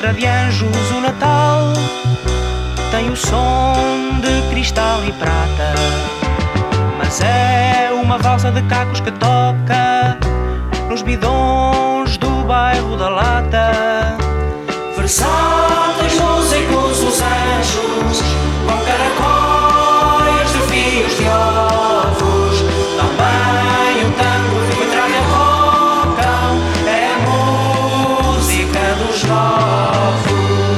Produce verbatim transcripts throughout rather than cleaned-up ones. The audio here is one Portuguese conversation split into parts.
terra de anjos o Natal tem o som de cristal e prata, mas é uma valsa de cacos que toca nos bidões do bairro da Lata. Versáteis músicos os anjos, com caracóis de fios de ovos, também um tango de metralha tocam, é a música dos novos.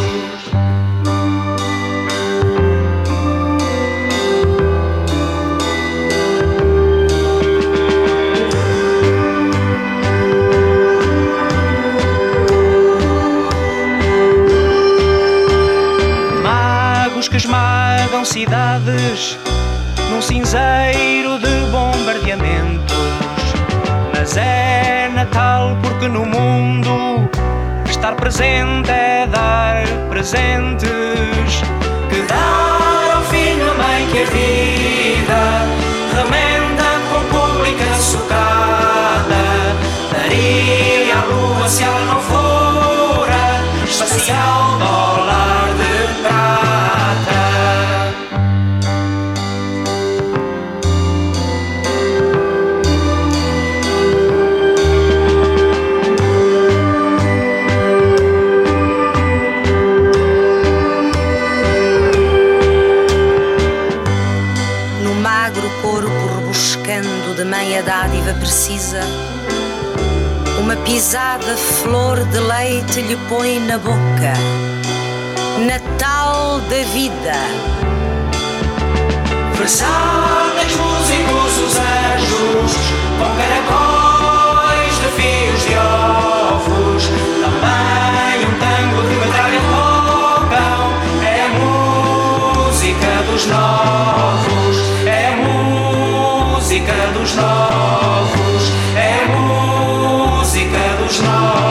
Que esmagam cidades num cinzeiro de bombardeamentos, mas é Natal porque no mundo estar presente é dar presentes. Que dar ao filho a mãe que a vida remenda com pública socada, daria à lua se ela não fora espacial dólar de prata. De meia dádiva precisa, uma pisada flor de leite lhe põe na boca. Natal da vida. Versáteis músicos os anjos, com caracóis de fios de ovos, também um tango de metralha tocam, é a música dos novos, é a música dos novos, é a música dos novos.